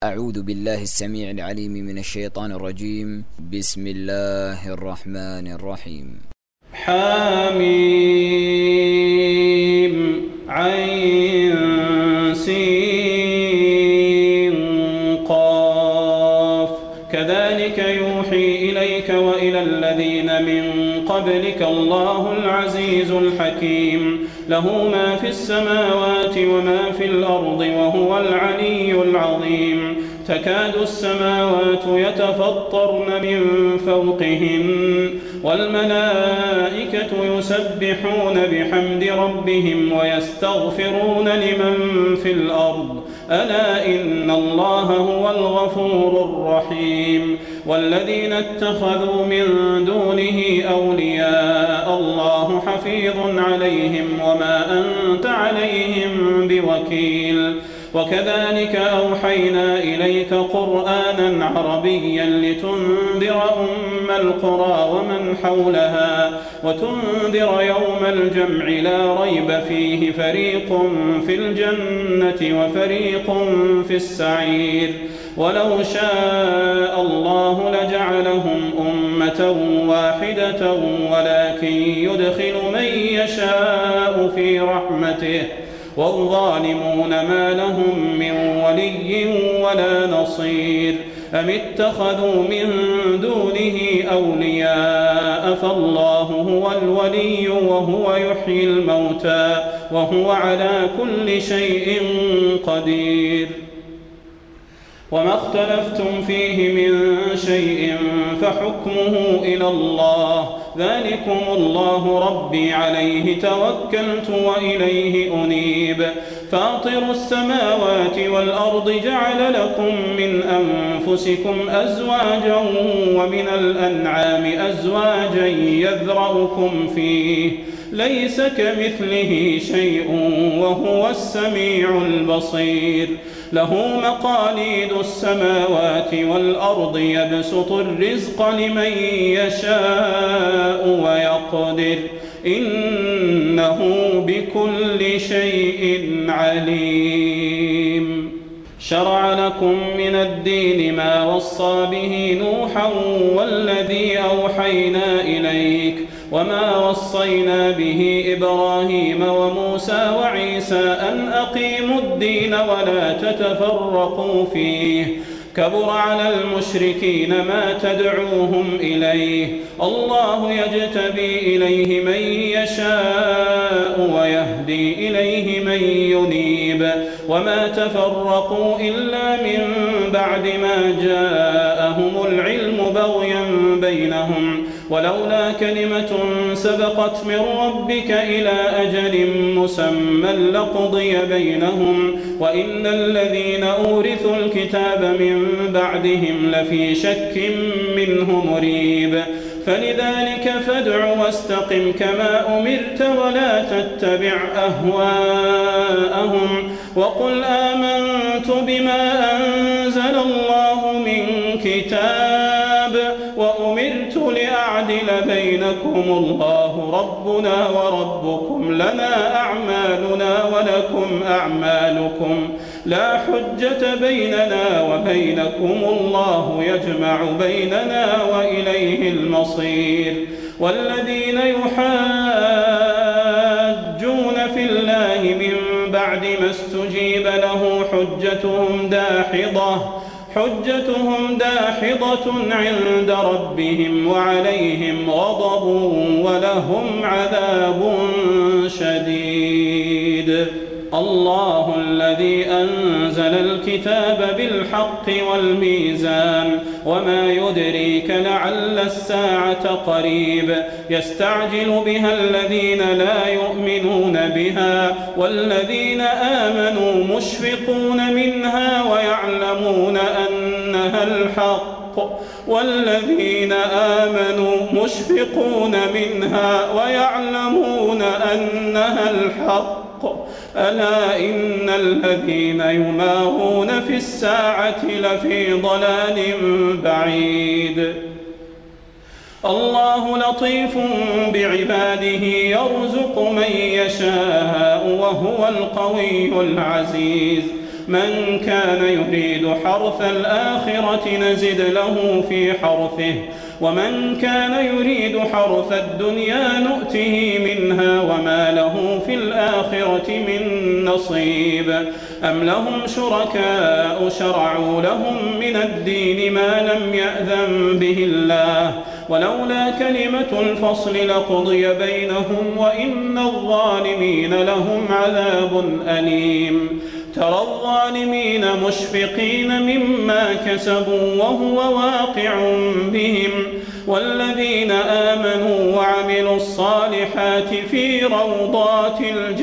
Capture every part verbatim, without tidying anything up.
أعوذ بالله السميع العليم من الشيطان الرجيم. بسم الله الرحمن الرحيم. حميم عين سين قاف كذلك يوحي إليك وإلى الذين من قبلك الله العزيز الحكيم له ما في السماوات وما في الأرض وهو العلي العظيم تكاد السماوات يتفطرن من فوقهن والملائكة يسبحون بحمد ربهم ويستغفرون لمن في الأرض ألا إن الله هو الغفور الرحيم والذين اتخذوا من دونه أولياء الله حفيظ عليهم وما أنت عليهم بوكيل وكذلك أوحينا إليك قرآنا عربيا لتنذر أم القرى ومن حولها وتنذر يوم الجمع لا ريب فيه فريق في الجنة وفريق في السعير ولو شاء الله لجعلهم أمة واحدة ولكن يدخل من يشاء في رحمته والظالمون ما لهم من ولي ولا نصير أم اتخذوا من دونه أولياء فالله هو الولي وهو يحيي الموتى وهو على كل شيء قدير وما اختلفتم فيه من شيء فحكمه إلى الله ذلكم الله ربي عليه توكلت وإليه أنيب فاطر السماوات والأرض جعل لكم من أنفسكم أزواجا ومن الأنعام أزواجا يذرأكم فيه ليس كمثله شيء وهو السميع البصير له مقاليد السماوات والأرض يبسط الرزق لمن يشاء ويقدر إنه بكل شيء عليم شرع لكم من الدين ما وصى به نوحا والذي أوحينا إليك وما وصينا به إبراهيم وموسى وعيسى أن أقيموا الدين ولا تتفرقوا فيه كبر على المشركين ما تدعوهم إليه الله يجتبي إليه من يشاء ويهدي إليه من ينيب وما تفرقوا إلا من بعد ما جاءهم العلم بغيا بينهم ولولا كلمة سبقت من ربك إلى أجل مسمى لقضي بينهم وإن الذين أورثوا الكتاب من بعدهم لفي شك منه مريب فلذلك فادع واستقم كما أمرت ولا تتبع أهواءهم وقل آمنت بما أنزل الله من كتاب وأمرت لأعدل بينكم الله ربنا وربكم لنا أعمالنا ولكم أعمالكم لا حجة بيننا وبينكم الله يجمع بيننا وإليه المصير والذين يحاجون في الله من بعد ما استجيب له حجتهم داحضة حجتهم داحضة عند ربهم وعليهم غضب ولهم عذاب شديد الله الذي أنزل الكتاب بالحق والميزان وما يدريك لعل الساعة قريب يستعجل بها الذين لا يؤمنون بها والذين آمنوا مشفقون منها ويعلمون أنها الحق والذين آمنوا مشفقون منها ويعلمون أنها الحق ألا إن الذين يمارون في الساعة لفي ضلال بعيد الله لطيف بعباده يرزق من يشاء وهو القوي العزيز من كان يريد حرث الآخرة نزد له في حرثه ومن كان يريد حرث الدنيا نؤته منها وما له في الآخرة من نصيب أم لهم شركاء شرعوا لهم من الدين ما لم يأذن به الله ولولا كلمة الفصل لقضي بينهم وإن الظالمين لهم عذاب أليم ترى الظالمين مشفقين مما كسبوا وهو واقع بهم والذين آمنوا وعملوا الصالحات في روضات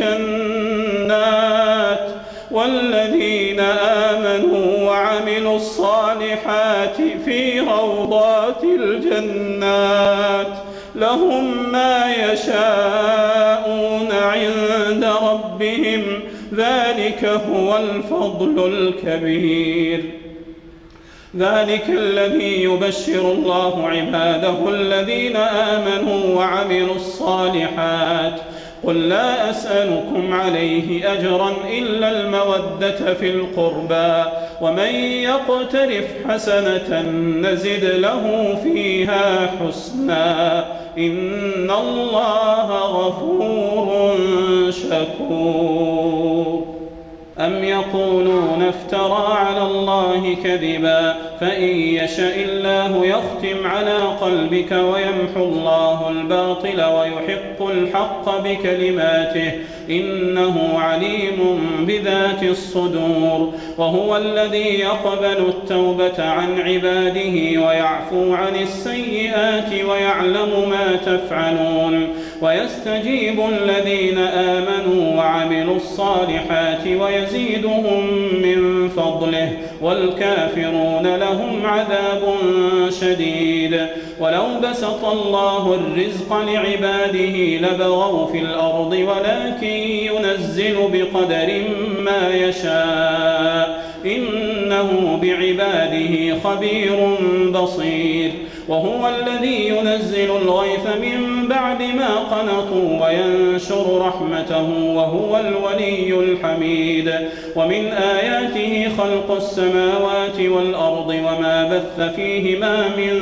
الجنات والذين آمنوا وعملوا الصالحات في روضات الجنات لهم ما يشاءون عند ربهم ذلك هو الفضل الكبير ذلك الذي يبشر الله عباده الذين آمنوا وعملوا الصالحات قل لا أسألكم عليه أجرا إلا المودة في القربى ومن يقترف حسنة نزد له فيها حسنا إن الله غفور شكور أم يقولون افترى على الله كذبا فإن يشاء الله يختم على قلبك ويمحو الله الباطل ويحق الحق بكلماته إنه عليم بذات الصدور وهو الذي يقبل التوبة عن عباده ويعفو عن السيئات ويعلم ما تفعلون ويستجيب الذين آمنوا وعملوا الصالحات ويزيدهم من فضله والكافرون لهم عذاب شديد ولو بسط الله الرزق لعباده لبغوا في الأرض ولكن ينزل بقدر ما يشاء إنه بعباده خبير بصير وهو الذي ينزل الغيث من بعد ما قنطوا وينشر رحمته وهو الولي الحميد ومن آياته خلق السماوات والأرض وما بث فيهما من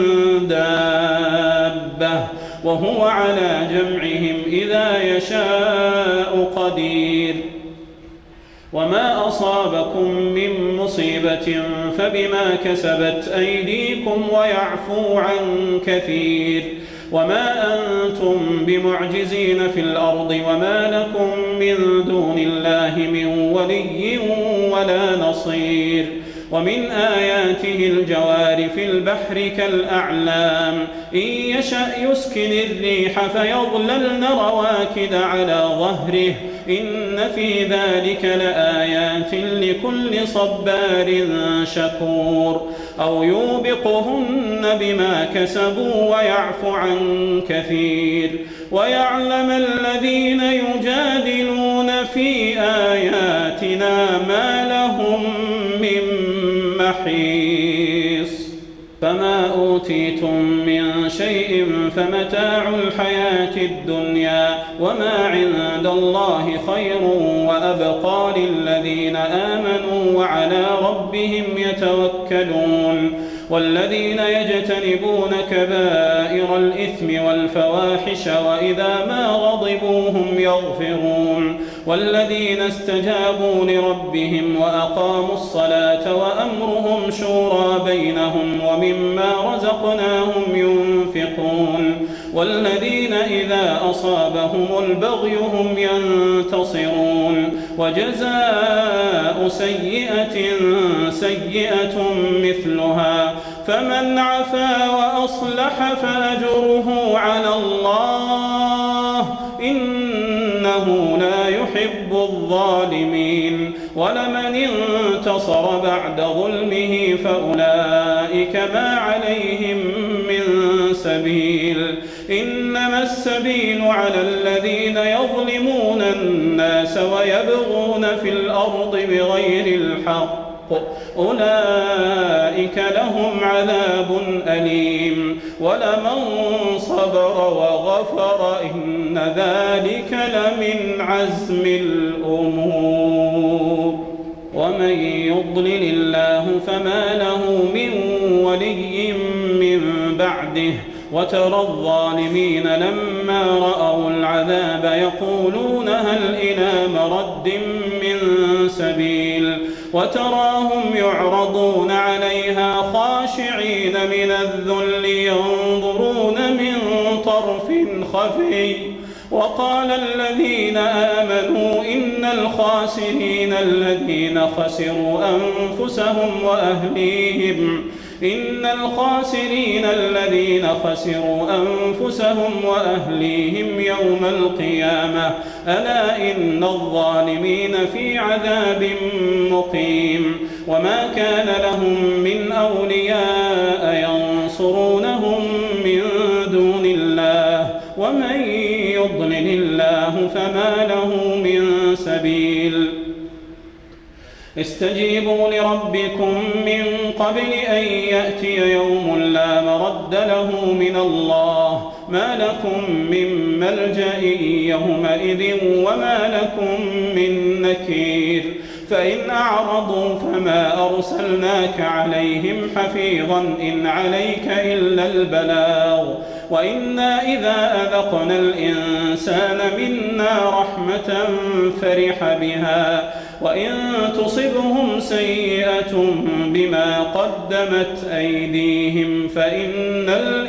دابة وهو على جمعهم إذا يشاء قدير وما أصابكم من مصيبة فبما كسبت أيديكم ويعفو عن كثير وما أنتم بمعجزين في الأرض وما لكم من دون الله من ولي ولا نصير ومن آياته الجوار في البحر كالأعلام إن يشأ يسكن الريح فيظللن رواكد على ظهره إن في ذلك لآيات لكل صبار شكور أو يوبقهن بما كسبوا ويعفو عن كثير ويعلم الذين يجادلون في آياتنا ما لهم من محيص فما أوتيتم من شيء فمتاع الحياة الدنيا وما عند الله خير وأبقى للذين آمنوا وعلى ربهم يتوكلون والذين يجتنبون كبائر الإثم والفواحش وإذا ما غضبوا هم يغفرون والذين استجابوا لربهم وأقاموا الصلاة وأمرهم شورى بينهم ومما رزقناهم ينفقون والذين إذا أصابهم البغي هم ينتصرون وجزاء سيئة سيئة مثلها فمن عفا وأصلح فأجره على الله إنه لا يحب الظالمين ولمن انتصر بعد ظلمه فأولئك ما عليهم من سبيل إنما السبيل على الذين يظلمون الناس ويبغون في الأرض بغير الحق أولئك لهم عذاب أليم ولمن صبر وغفر إن ذلك لمن عزم الأمور. ومن يضلل الله فما له من ولي من بعده وترى الظالمين لما رأوا العذاب يقولون هل إلى مرد من سبيل وتراهم يعرضون عليها خاشعين من الذل ينظرون من طرف خفي وقال الذين آمنوا إن الخاسرين الذين خسروا أنفسهم وأهليهم إن الخاسرين الذين خسروا أنفسهم وأهليهم يوم القيامة ألا إن الظالمين في عذاب مقيم وما كان لهم من أولياء ينصرونهم من دون الله ومن يضلل الله فما له من سبيل استجيبوا لربكم من قبل أن يأتي يوم لا مرد له من الله ما لكم من ملجأ يومئذ وما لكم من نكير فإن أعرضوا فما أرسلناك عليهم حفيظا إن عليك إلا البلاغ وإنا إذا أذقنا الإنسان منا رحمة فرح بها وإن تصبهم سيئة بما قدمت أيديهم فإن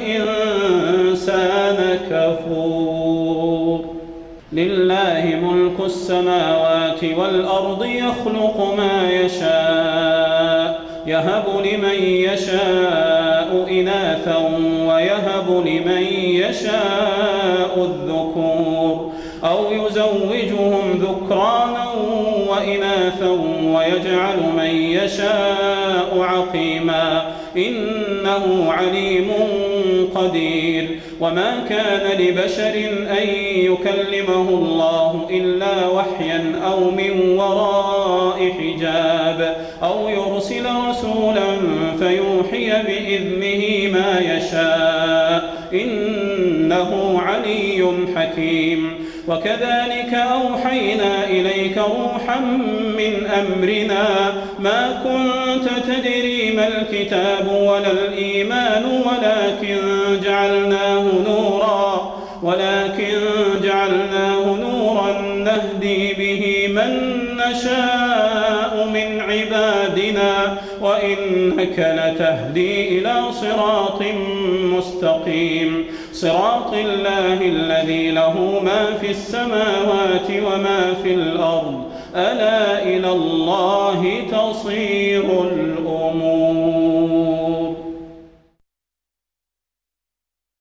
الإنسان كفور لله ملك السماوات والأرض يخلق ما يشاء يهب لمن يشاء إناثا ويهب لمن يشاء الذكور أو يزوجهم ذكرانا وإناثا ويجعل من يشاء عقيما إنه عليم قدير وما كان لبشر أن يكلمه الله إلا وحيا أو من وراء حجاب أو يرسل رسولا فيوحي بإذنه ما يشاء إنه علي حكيم وكذلك أوحينا إليك روحا من أمرنا ما كنت تدري ما الكتاب ولا الإيمان ولكن جعلناه نورا ولكن جعلناه نورا نهدي به من نشاء من عبادنا وإنك لتهدي إلى صراط مستقيم صراط الله الذي له ما في السماوات وما في الأرض ألا إلى الله تصير الأمور.